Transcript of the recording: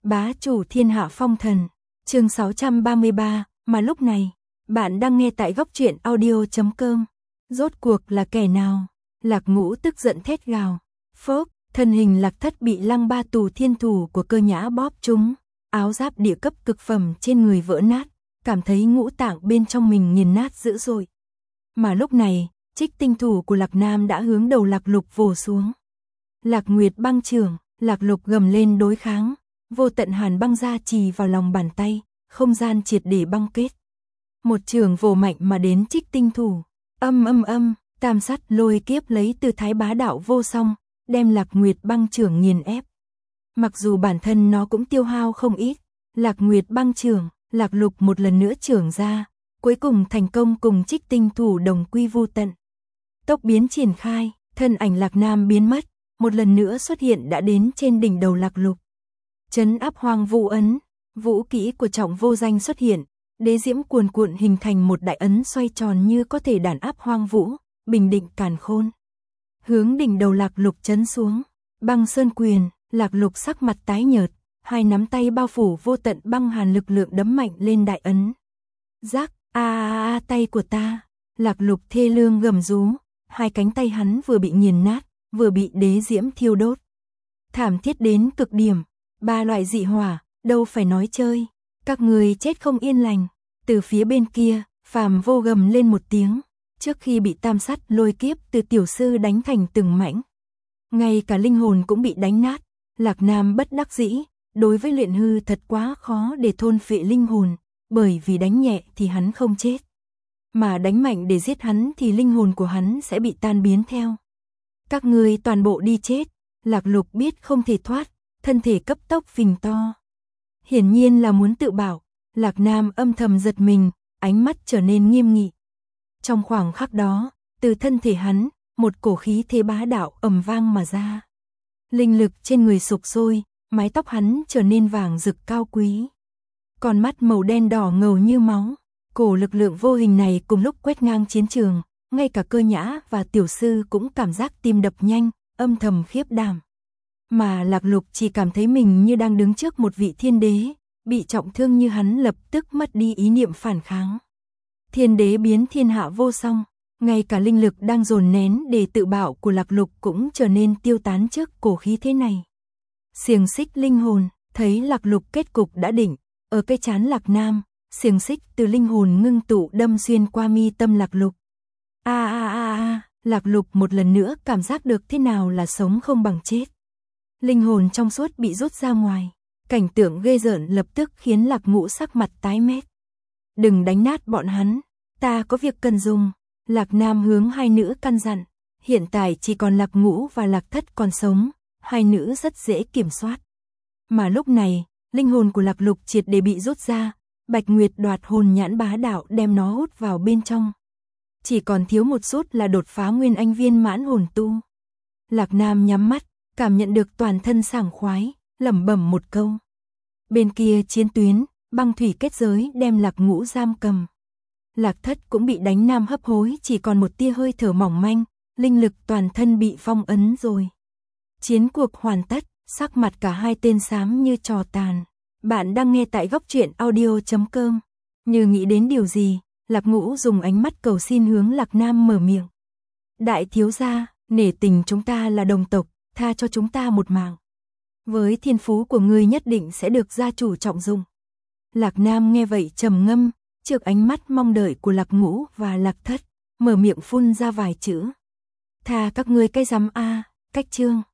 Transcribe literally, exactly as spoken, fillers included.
Bá chủ thiên hạ phong thần, chương sáu trăm ba mươi ba, mà lúc này, bạn đang nghe tại góc truyện audio chấm com. Rốt cuộc là kẻ nào? Lạc Ngũ tức giận thét gào. Phốc, thân hình Lạc Thất bị Lăng Ba Tù thiên thủ của Cơ Nhã bóp trúng, áo giáp địa cấp cực phẩm trên người vỡ nát, cảm thấy ngũ tạng bên trong mình nghiền nát dữ dội. Mà lúc này, trích tinh thủ của Lạc Nam đã hướng đầu Lạc Lục vồ xuống. Lạc Nguyệt băng chưởng, Lạc Lục gầm lên đối kháng, vô tận hàn băng ra trì vào lòng bàn tay, không gian triệt để băng kết. Một chưởng vồ mạnh mà đến trích tinh thủ, âm âm âm, tam sắt lôi kiếp lấy từ thái bá đạo vô song, đem Lạc Nguyệt băng chưởng nghiền ép. Mặc dù bản thân nó cũng tiêu hao không ít, Lạc Nguyệt băng chưởng, Lạc Lục một lần nữa chưởng ra, cuối cùng thành công cùng trích tinh thủ đồng quy vu tận. Tốc biến triển khai, thân ảnh Lạc Nam biến mất, một lần nữa xuất hiện đã đến trên đỉnh đầu Lạc Lục. Trấn áp hoang vũ ấn, vũ kỹ của Trọng Vô Danh xuất hiện, đế diễm cuồn cuộn hình thành một đại ấn xoay tròn như có thể đàn áp hoang vũ, bình định càn khôn. Hướng đỉnh đầu Lạc Lục chấn xuống, băng sơn quyền, Lạc Lục sắc mặt tái nhợt, hai nắm tay bao phủ vô tận băng hàn lực lượng đấm mạnh lên đại ấn. Rắc, a a a tay của ta, Lạc Lục thê lương gầm rú, hai cánh tay hắn vừa bị nghiền nát, vừa bị đế diễm thiêu đốt. Thảm thiết đến cực điểm, ba loại dị hỏa, đâu phải nói chơi, các người chết không yên lành. Từ phía bên kia, Phàm Vô gầm lên một tiếng, trước khi bị tam sắt lôi kiếp từ tiểu sư đánh thành từng mảnh. Ngay cả linh hồn cũng bị đánh nát, Lạc Nam bất đắc dĩ, đối với luyện hư thật quá khó để thôn phệ linh hồn, bởi vì đánh nhẹ thì hắn không chết, mà đánh mạnh để giết hắn thì linh hồn của hắn sẽ bị tan biến theo. Các người toàn bộ đi chết, Lạc Lục biết không thể thoát, thân thể cấp tốc phình to. Hiển nhiên là muốn tự bảo, Lạc Nam âm thầm giật mình, ánh mắt trở nên nghiêm nghị. Trong khoảng khắc đó, từ thân thể hắn, một cổ khí thế bá đạo ầm vang mà ra. Linh lực trên người sục sôi, mái tóc hắn trở nên vàng rực cao quý. Con mắt màu đen đỏ ngầu như máu, cổ lực lượng vô hình này cùng lúc quét ngang chiến trường, ngay cả Cơ Nhã và tiểu sư cũng cảm giác tim đập nhanh, âm thầm khiếp đảm. Mà Lạc Lục chỉ cảm thấy mình như đang đứng trước một vị thiên đế, bị trọng thương như hắn lập tức mất đi ý niệm phản kháng. Thiên đế biến thiên hạ vô song, ngay cả linh lực đang dồn nén để tự bảo của Lạc Lục cũng trở nên tiêu tán trước cổ khí thế này. Xiềng xích linh hồn, thấy Lạc Lục kết cục đã định, ở cái trán Lạc Nam, xiềng xích từ linh hồn ngưng tụ đâm xuyên qua mi tâm Lạc Lục. A a a a, Lạc Lục một lần nữa cảm giác được thế nào là sống không bằng chết. Linh hồn trong suốt bị rút ra ngoài, cảnh tượng ghê rợn lập tức khiến Lạc Ngũ sắc mặt tái mét. Đừng đánh nát bọn hắn, ta có việc cần dùng. Lạc Nam hướng hai nữ căn dặn, hiện tại chỉ còn Lạc Ngũ và Lạc Thất còn sống, hai nữ rất dễ kiểm soát. Mà lúc này, linh hồn của Lạc Lục triệt để bị rút ra, Bạch Nguyệt đoạt hồn nhãn bá đạo đem nó hút vào bên trong. Chỉ còn thiếu một chút là đột phá nguyên anh viên mãn hồn tu. Lạc Nam nhắm mắt, cảm nhận được toàn thân sảng khoái, lẩm bẩm một câu. Bên kia chiến tuyến, băng thủy kết giới đem Lạc Ngũ giam cầm. Lạc Thất cũng bị đánh nam hấp hối, chỉ còn một tia hơi thở mỏng manh, linh lực toàn thân bị phong ấn rồi. Chiến cuộc hoàn tất, sắc mặt cả hai tên xám như trò tàn. Bạn đang nghe tại góc truyện audio chấm com. Như nghĩ đến điều gì, Lạc Ngũ dùng ánh mắt cầu xin hướng Lạc Nam mở miệng. Đại thiếu gia, nể tình chúng ta là đồng tộc, tha cho chúng ta một mạng. Với thiên phú của ngươi nhất định sẽ được gia chủ trọng dụng. Lạc Nam nghe vậy trầm ngâm, trước ánh mắt mong đợi của Lạc Ngũ và Lạc Thất, mở miệng phun ra vài chữ. Tha các ngươi cái rắm a, cách chương.